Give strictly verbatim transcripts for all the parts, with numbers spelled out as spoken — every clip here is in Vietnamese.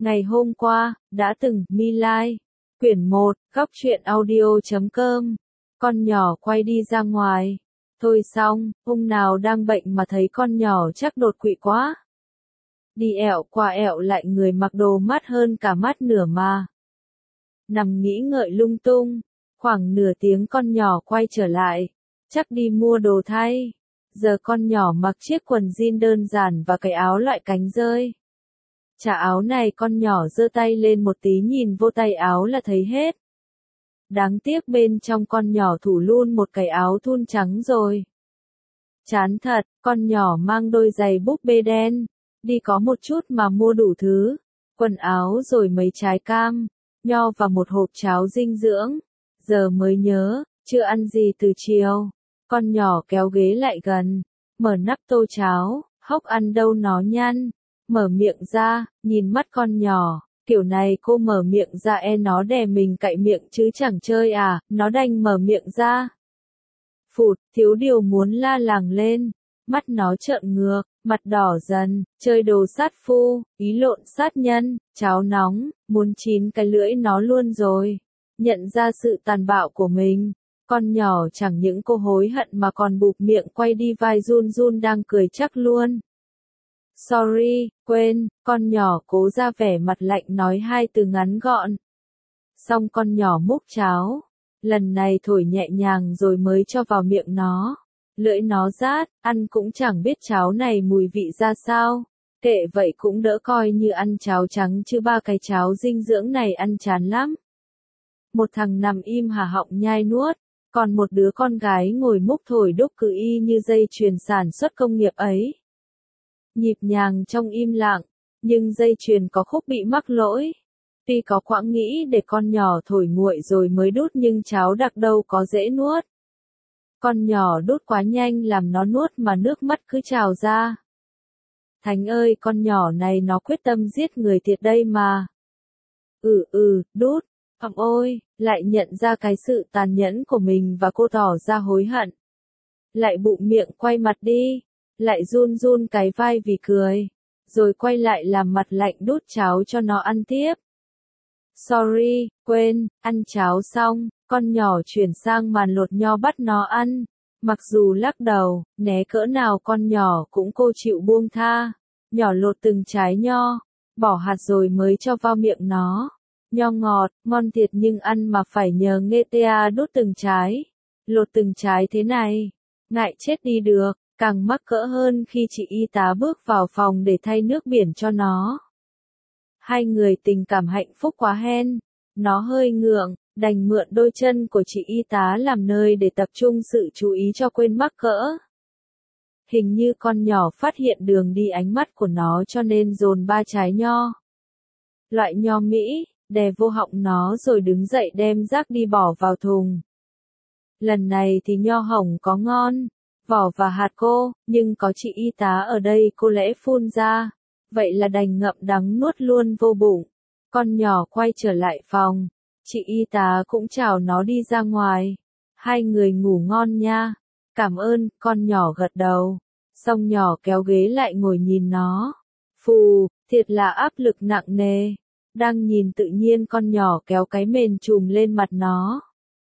Ngày hôm qua, đã từng, My Lai. Quyển một, góc truyện audio chấm com. Con nhỏ quay đi ra ngoài. Thôi xong, hôm nào đang bệnh mà thấy con nhỏ chắc đột quỵ quá. Đi ẹo qua ẹo lại người mặc đồ mát hơn cả mát nửa mà. Nằm nghĩ ngợi lung tung. Khoảng nửa tiếng con nhỏ quay trở lại. Chắc đi mua đồ thay. Giờ con nhỏ mặc chiếc quần jean đơn giản và cái áo loại cánh rơi. Chả áo này con nhỏ giơ tay lên một tí nhìn vô tay áo là thấy hết. Đáng tiếc bên trong con nhỏ thủ luôn một cái áo thun trắng rồi. Chán thật, con nhỏ mang đôi giày búp bê đen. Đi có một chút mà mua đủ thứ. Quần áo rồi mấy trái cam, nho và một hộp cháo dinh dưỡng. Giờ mới nhớ, chưa ăn gì từ chiều. Con nhỏ kéo ghế lại gần, mở nắp tô cháo, hốc ăn đâu nó nhăn. Mở miệng ra, nhìn mắt con nhỏ, kiểu này cô mở miệng ra e nó đè mình cạy miệng chứ chẳng chơi à, nó đành mở miệng ra. Phụt, thiếu điều muốn la làng lên, mắt nó trợn ngược, mặt đỏ dần, chơi đồ sát phu, ý lộn sát nhân, cháo nóng, muốn chín cái lưỡi nó luôn rồi. Nhận ra sự tàn bạo của mình, con nhỏ chẳng những cô hối hận mà còn bụp miệng quay đi vai run run đang cười chắc luôn. Sorry, quên, con nhỏ cố ra vẻ mặt lạnh nói hai từ ngắn gọn. Xong con nhỏ múc cháo, lần này thổi nhẹ nhàng rồi mới cho vào miệng nó. Lưỡi nó rát, ăn cũng chẳng biết cháo này mùi vị ra sao. Kệ vậy cũng đỡ coi như ăn cháo trắng chứ ba cái cháo dinh dưỡng này ăn chán lắm. Một thằng nằm im hà họng nhai nuốt, còn một đứa con gái ngồi múc thổi đúc cứ y như dây chuyền sản xuất công nghiệp ấy. Nhịp nhàng trong im lặng, nhưng dây chuyền có khúc bị mắc lỗi. Tuy có quãng nghĩ để con nhỏ thổi nguội rồi mới đút nhưng cháo đặc đâu có dễ nuốt. Con nhỏ đút quá nhanh làm nó nuốt mà nước mắt cứ trào ra. Thánh ơi, con nhỏ này nó quyết tâm giết người thiệt đây mà. Ừ ừ, đút. Ầm ôi, lại nhận ra cái sự tàn nhẫn của mình và cô tỏ ra hối hận. Lại bụng miệng quay mặt đi. Lại run run cái vai vì cười, rồi quay lại làm mặt lạnh đút cháo cho nó ăn tiếp. Sorry, quên, ăn cháo xong, con nhỏ chuyển sang màn lột nho bắt nó ăn. Mặc dù lắc đầu, né cỡ nào con nhỏ cũng cô chịu buông tha. Nhỏ lột từng trái nho, bỏ hạt rồi mới cho vào miệng nó. Nho ngọt, ngon thiệt nhưng ăn mà phải nhờ nghe ta đút từng trái. Lột từng trái thế này, ngại chết đi được. Càng mắc cỡ hơn khi chị y tá bước vào phòng để thay nước biển cho nó. Hai người tình cảm hạnh phúc quá hen. Nó hơi ngượng, đành mượn đôi chân của chị y tá làm nơi để tập trung sự chú ý cho quên mắc cỡ. Hình như con nhỏ phát hiện đường đi ánh mắt của nó cho nên dồn ba trái nho. Loại nho Mỹ, đè vô họng nó rồi đứng dậy đem rác đi bỏ vào thùng. Lần này thì nho hồng có ngon. Vỏ và hạt cô, nhưng có chị y tá ở đây cô lẽ phun ra. Vậy là đành ngậm đắng nuốt luôn vô bụng. Con nhỏ quay trở lại phòng. Chị y tá cũng chào nó đi ra ngoài. Hai người ngủ ngon nha. Cảm ơn, con nhỏ gật đầu. Xong nhỏ kéo ghế lại ngồi nhìn nó. Phù, thiệt là áp lực nặng nề. Đang nhìn tự nhiên con nhỏ kéo cái mền trùm lên mặt nó.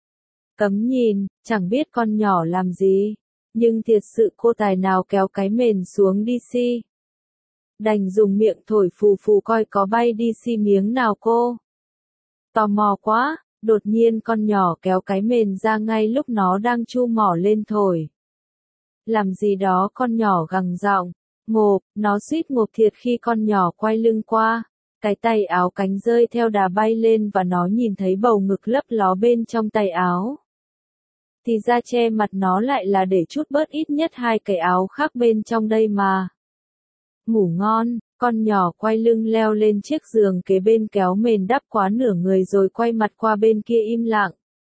Cấm nhìn, chẳng biết con nhỏ làm gì. Nhưng thiệt sự cô tài nào kéo cái mền xuống đi xi. Đành dùng miệng thổi phù phù coi có bay đi xi miếng nào cô. Tò mò quá, đột nhiên con nhỏ kéo cái mền ra ngay lúc nó đang chu mỏ lên thổi. Làm gì đó con nhỏ gằn giọng, ngộp, nó suýt ngộp thiệt khi con nhỏ quay lưng qua. Cái tay áo cánh rơi theo đà bay lên và nó nhìn thấy bầu ngực lấp ló bên trong tay áo. Thì ra che mặt nó lại là để chút bớt ít nhất hai cái áo khác bên trong đây mà. Ngủ ngon, con nhỏ quay lưng leo lên chiếc giường kế bên kéo mền đắp quá nửa người rồi quay mặt qua bên kia im lặng.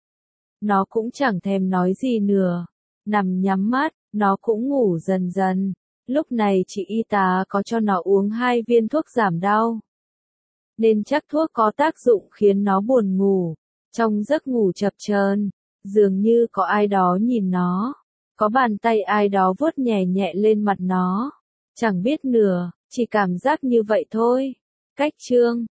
Nó cũng chẳng thèm nói gì nữa. Nằm nhắm mắt, nó cũng ngủ dần dần. Lúc này chị y tá có cho nó uống hai viên thuốc giảm đau. Nên chắc thuốc có tác dụng khiến nó buồn ngủ. Trong giấc ngủ chập chờn, dường như có ai đó nhìn nó. Có bàn tay ai đó vuốt nhẹ nhẹ lên mặt nó. Chẳng biết nữa, chỉ cảm giác như vậy thôi. Cách chương